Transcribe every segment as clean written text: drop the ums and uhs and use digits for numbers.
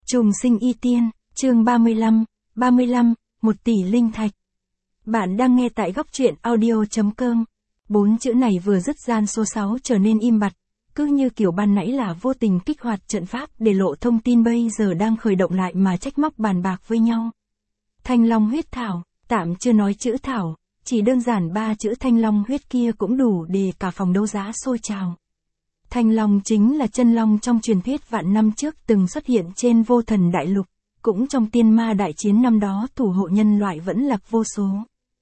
Trùng sinh y tiên, chương 35, 1 tỷ linh thạch. Bạn đang nghe tại góc truyện audio.com. 4 chữ này vừa dứt gian số 6 trở nên im bặt, cứ như kiểu ban nãy là vô tình kích hoạt trận pháp để lộ thông tin bây giờ đang khởi động lại mà trách móc bàn bạc với nhau. Thanh long huyết thảo, tạm chưa nói chữ thảo, chỉ đơn giản 3 chữ thanh long huyết kia cũng đủ để cả phòng đấu giá sôi trào. Thanh long chính là chân long trong truyền thuyết vạn năm trước từng xuất hiện trên vô thần đại lục, cũng trong tiên ma đại chiến năm đó thủ hộ nhân loại vẫn lạc vô số.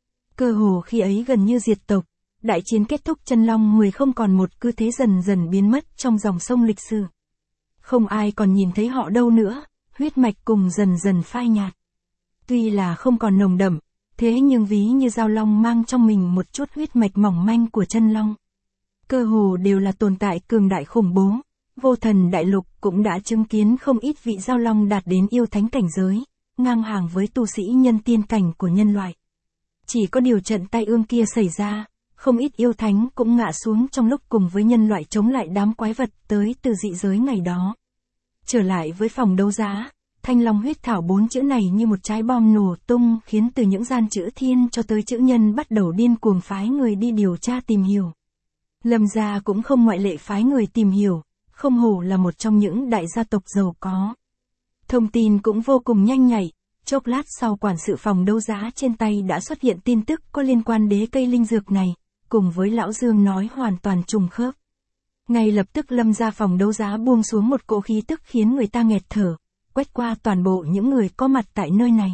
Cơ hồ khi ấy gần như diệt tộc, đại chiến kết thúc chân long 10 không còn một cứ thế dần dần biến mất trong dòng sông lịch sử. Không ai còn nhìn thấy họ đâu nữa, huyết mạch cùng dần dần phai nhạt. Tuy là không còn nồng đậm, thế nhưng ví như dao long mang trong mình một chút huyết mạch mỏng manh của chân long. Cơ hồ đều là tồn tại cường đại khủng bố, vô thần đại lục cũng đã chứng kiến không ít vị giao long đạt đến yêu thánh cảnh giới, ngang hàng với tu sĩ nhân tiên cảnh của nhân loại. Chỉ có điều trận tai ương kia xảy ra, không ít yêu thánh cũng ngã xuống trong lúc cùng với nhân loại chống lại đám quái vật tới từ dị giới ngày đó. Trở lại với phòng đấu giá, thanh long huyết thảo 4 chữ này như một trái bom nổ tung khiến từ những gian chữ thiên cho tới chữ nhân bắt đầu điên cuồng phái người đi điều tra tìm hiểu. Lâm gia cũng không ngoại lệ phái người tìm hiểu, không hổ là một trong những đại gia tộc giàu có. Thông tin cũng vô cùng nhanh nhạy, chốc lát sau quản sự phòng đấu giá trên tay đã xuất hiện tin tức có liên quan đến cây linh dược này, cùng với lão Dương nói hoàn toàn trùng khớp. Ngay lập tức Lâm gia phòng đấu giá buông xuống một cỗ khí tức khiến người ta nghẹt thở, quét qua toàn bộ những người có mặt tại nơi này.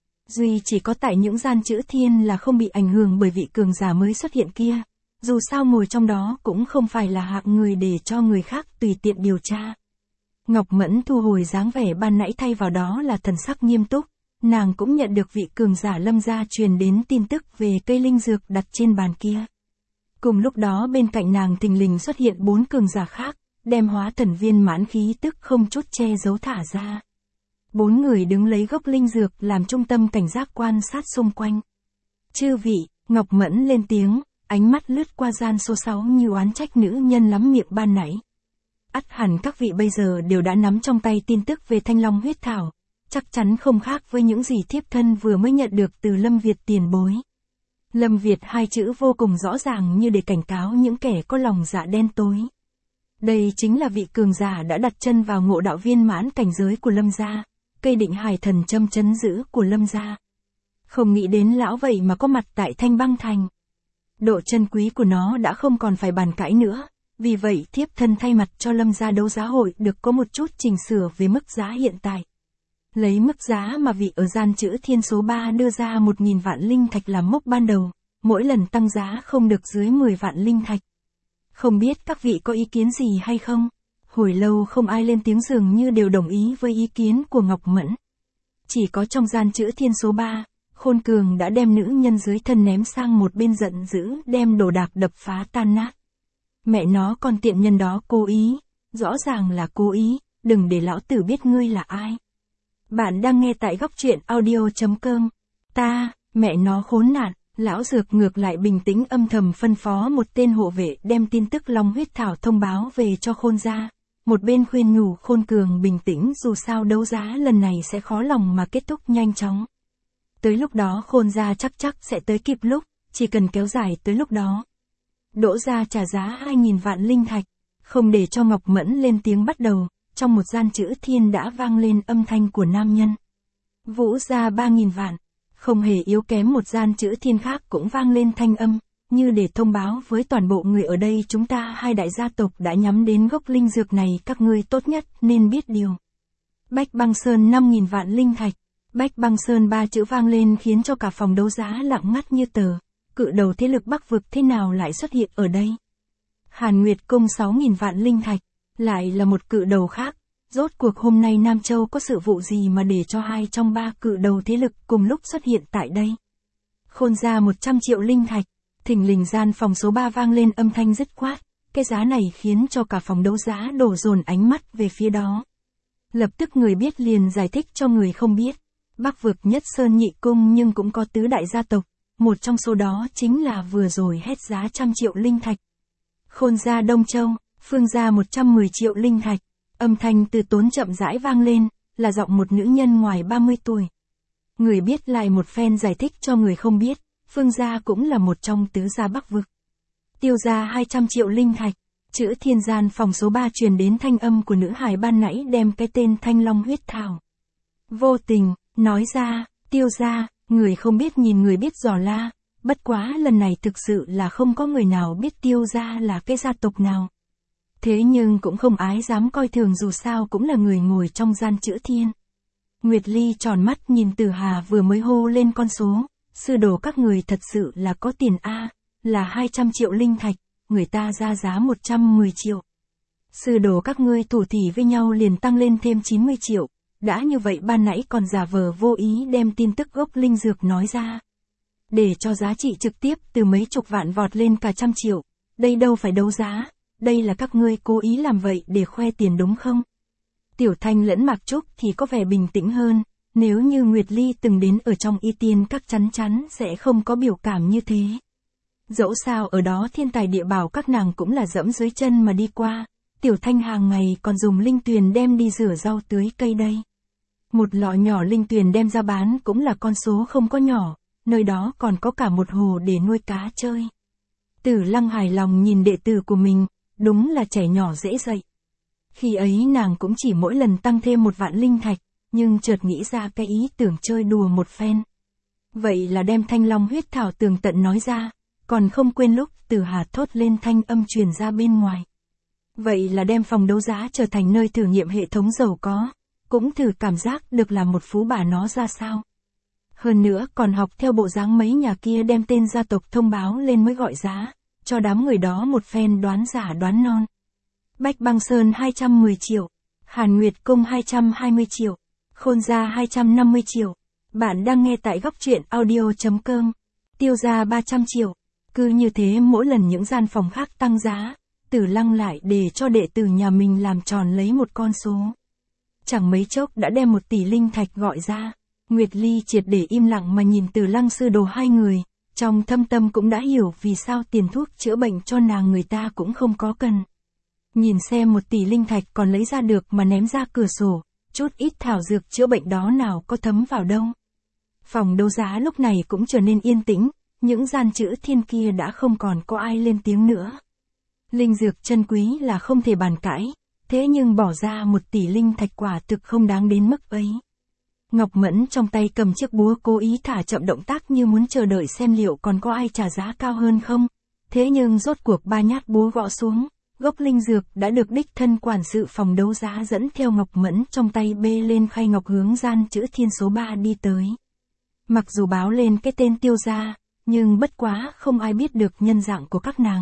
Duy chỉ có tại những gian chữ thiên là không bị ảnh hưởng bởi vị cường giả mới xuất hiện kia. Dù sao ngồi trong đó cũng không phải là hạng người để cho người khác tùy tiện điều tra. Ngọc Mẫn thu hồi dáng vẻ ban nãy thay vào đó là thần sắc nghiêm túc, nàng cũng nhận được vị cường giả Lâm gia truyền đến tin tức về cây linh dược đặt trên bàn kia. Cùng lúc đó bên cạnh nàng thình lình xuất hiện 4 cường giả khác, đem hóa thần viên mãn khí tức không chút che giấu thả ra. 4 người đứng lấy gốc linh dược làm trung tâm cảnh giác quan sát xung quanh. Chư vị, Ngọc Mẫn lên tiếng. Ánh mắt lướt qua gian số 6 như oán trách nữ nhân lắm miệng ban nãy. Ắt hẳn các vị bây giờ đều đã nắm trong tay tin tức về thanh long huyết thảo, chắc chắn không khác với những gì thiếp thân vừa mới nhận được từ Lâm Việt tiền bối. Lâm Việt hai chữ vô cùng rõ ràng như để cảnh cáo những kẻ có lòng dạ đen tối. Đây chính là vị cường giả đã đặt chân vào ngộ đạo viên mãn cảnh giới của Lâm gia, cây định hải thần châm chấn giữ của Lâm gia. Không nghĩ đến lão vậy mà có mặt tại Thanh Băng Thành. Độ chân quý của nó đã không còn phải bàn cãi nữa, vì vậy thiếp thân thay mặt cho Lâm gia đấu giá hội được có một chút chỉnh sửa về mức giá hiện tại. Lấy mức giá mà vị ở gian chữ thiên số 3 đưa ra 1.000 vạn linh thạch làm mốc ban đầu, mỗi lần tăng giá không được dưới 10 vạn linh thạch. Không biết các vị có ý kiến gì hay không? Hồi lâu không ai lên tiếng dường như đều đồng ý với ý kiến của Ngọc Mẫn. Chỉ có trong gian chữ thiên số 3. Khôn Cường đã đem nữ nhân dưới thân ném sang một bên giận dữ đem đồ đạc đập phá tan nát. Mẹ nó con tiện nhân đó cố ý, rõ ràng là cố ý, đừng để lão tử biết ngươi là ai. Bạn đang nghe tại góc truyện audio.com. Mẹ nó khốn nạn, lão dược ngược lại bình tĩnh âm thầm phân phó một tên hộ vệ đem tin tức long huyết thảo thông báo về cho Khôn gia. Một bên khuyên nhủ Khôn Cường bình tĩnh dù sao đấu giá lần này sẽ khó lòng mà kết thúc nhanh chóng. Tới lúc đó Khôn gia chắc sẽ tới kịp lúc, chỉ cần kéo dài tới lúc đó. Đỗ gia trả giá 2.000 vạn linh thạch, không để cho Ngọc Mẫn lên tiếng bắt đầu, trong một gian chữ thiên đã vang lên âm thanh của nam nhân. Vũ gia 3.000 vạn, không hề yếu kém một gian chữ thiên khác cũng vang lên thanh âm, như để thông báo với toàn bộ người ở đây chúng ta hai đại gia tộc đã nhắm đến gốc linh dược này các ngươi tốt nhất nên biết điều. Bách Băng Sơn 5.000 vạn linh thạch. Bách Băng Sơn 3 chữ vang lên khiến cho cả phòng đấu giá lặng ngắt như tờ, cự đầu thế lực Bắc vực thế nào lại xuất hiện ở đây? Hàn Nguyệt Cung 6.000 vạn linh thạch, lại là một cự đầu khác, rốt cuộc hôm nay Nam Châu có sự vụ gì mà để cho 2 trong 3 cự đầu thế lực cùng lúc xuất hiện tại đây? Khôn gia 100 triệu linh thạch, thình lình gian phòng số 3 vang lên âm thanh dứt khoát, cái giá này khiến cho cả phòng đấu giá đổ dồn ánh mắt về phía đó. Lập tức người biết liền giải thích cho người không biết. Bắc vực nhất sơn nhị cung nhưng cũng có tứ đại gia tộc, một trong số đó chính là vừa rồi hét giá 100 triệu linh thạch. Khôn gia Đông Châu, Phương gia 110 triệu linh thạch, âm thanh từ tốn chậm rãi vang lên, là giọng một nữ nhân ngoài 30 tuổi. Người biết lại một phen giải thích cho người không biết, Phương gia cũng là một trong tứ gia Bắc vực. Tiêu ra 200 triệu linh thạch, chữ thiên gian phòng số 3 truyền đến thanh âm của nữ hài ban nãy đem cái tên Thanh Long huyết thảo. Vô tình, nói ra, Tiêu ra, người không biết nhìn người biết dò la, bất quá lần này thực sự là không có người nào biết Tiêu ra là cái gia tộc nào. Thế nhưng cũng không ái dám coi thường dù sao cũng là người ngồi trong gian chữ thiên. Nguyệt Ly tròn mắt nhìn Tử Hà vừa mới hô lên con số, sư đồ các người thật sự là có tiền a, là 200 triệu linh thạch, người ta ra giá 110 triệu. Sư đồ các ngươi thủ thỉ với nhau liền tăng lên thêm 90 triệu, đã như vậy ban nãy còn giả vờ vô ý đem tin tức gốc linh dược nói ra. Để cho giá trị trực tiếp từ mấy chục vạn vọt lên cả trăm triệu, đây đâu phải đấu giá, đây là các ngươi cố ý làm vậy để khoe tiền đúng không? Tiểu Thanh lẫn Mạc Trúc thì có vẻ bình tĩnh hơn, nếu như Nguyệt Ly từng đến ở trong y tiên các chắn chắn sẽ không có biểu cảm như thế. Dẫu sao ở đó thiên tài địa bảo các nàng cũng là dẫm dưới chân mà đi qua, Tiểu Thanh hàng ngày còn dùng linh tuyền đem đi rửa rau tưới cây đây. Một lọ nhỏ linh tuyền đem ra bán cũng là con số không có nhỏ, nơi đó còn có cả một hồ để nuôi cá chơi. Tử Lăng hài lòng nhìn đệ tử của mình, đúng là trẻ nhỏ dễ dạy. Khi ấy nàng cũng chỉ mỗi lần tăng thêm 1 vạn linh thạch, nhưng chợt nghĩ ra cái ý tưởng chơi đùa một phen. Vậy là đem Thanh Long huyết thảo tường tận nói ra, còn không quên lúc Tử Hà thốt lên thanh âm truyền ra bên ngoài. Vậy là đem phòng đấu giá trở thành nơi thử nghiệm hệ thống giàu có, cũng thử cảm giác được làm một phú bà nó ra sao. Hơn nữa còn học theo bộ dáng mấy nhà kia đem tên gia tộc thông báo lên mới gọi giá, cho đám người đó một phen đoán giả đoán non. Bách Băng Sơn 210 triệu, Hàn Nguyệt Cung 220 triệu, Khôn Gia 250 triệu. Bạn đang nghe tại góc truyện audio.com. Tiêu ra 300 triệu. Cứ như thế mỗi lần những gian phòng khác tăng giá, Tử Lăng lại để cho đệ tử nhà mình làm tròn lấy một con số. Chẳng mấy chốc đã đem 1 tỷ linh thạch gọi ra. Nguyệt Ly triệt để im lặng mà nhìn Tử Lăng sư đồ hai người, trong thâm tâm cũng đã hiểu vì sao tiền thuốc chữa bệnh cho nàng người ta cũng không có cần. Nhìn xem 1 tỷ linh thạch còn lấy ra được mà ném ra cửa sổ, chút ít thảo dược chữa bệnh đó nào có thấm vào đâu. Phòng đấu giá lúc này cũng trở nên yên tĩnh, những gian chữ thiên kia đã không còn có ai lên tiếng nữa. Linh dược chân quý là không thể bàn cãi, thế nhưng bỏ ra 1 tỷ linh thạch quả thực không đáng đến mức ấy. Ngọc Mẫn trong tay cầm chiếc búa cố ý thả chậm động tác như muốn chờ đợi xem liệu còn có ai trả giá cao hơn không. Thế nhưng rốt cuộc 3 nhát búa gõ xuống, gốc linh dược đã được đích thân quản sự phòng đấu giá dẫn theo Ngọc Mẫn trong tay bê lên khay ngọc hướng gian chữ thiên số 3 đi tới. Mặc dù báo lên cái tên Tiêu gia, nhưng bất quá không ai biết được nhân dạng của các nàng.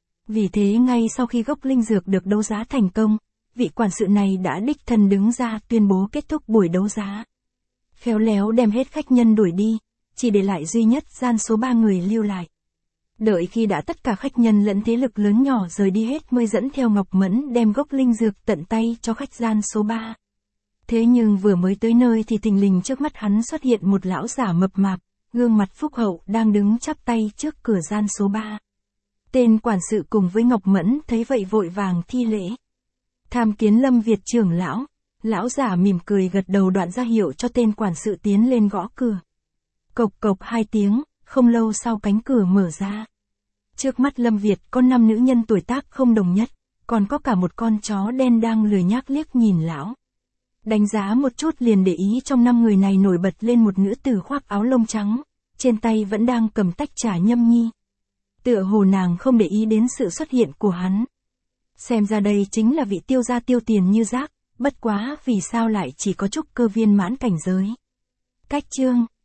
Vì thế ngay sau khi gốc linh dược được đấu giá thành công, vị quản sự này đã đích thân đứng ra tuyên bố kết thúc buổi đấu giá. Khéo léo đem hết khách nhân đuổi đi, chỉ để lại duy nhất gian số 3 người lưu lại. Đợi khi đã tất cả khách nhân lẫn thế lực lớn nhỏ rời đi hết mới dẫn theo Ngọc Mẫn đem gốc linh dược tận tay cho khách gian số 3. Thế nhưng vừa mới tới nơi thì thình lình trước mắt hắn xuất hiện một lão giả mập mạp, gương mặt phúc hậu đang đứng chắp tay trước cửa gian số 3. Tên quản sự cùng với Ngọc Mẫn thấy vậy vội vàng thi lễ. Tham kiến Lâm Việt trưởng lão. Lão giả mỉm cười gật đầu đoạn ra hiệu cho tên quản sự tiến lên gõ cửa. Cộc cộc 2 tiếng, không lâu sau cánh cửa mở ra. Trước mắt Lâm Việt có 5 nữ nhân tuổi tác không đồng nhất, còn có cả một con chó đen đang lười nhác liếc nhìn lão. Đánh giá một chút liền để ý trong 5 người này nổi bật lên một nữ tử khoác áo lông trắng, trên tay vẫn đang cầm tách trà nhâm nhi. Tựa hồ nàng không để ý đến sự xuất hiện của hắn. Xem ra đây chính là vị Tiêu gia Tiêu Tiền như rác, bất quá vì sao lại chỉ có trúc cơ viên mãn cảnh giới. Cách chương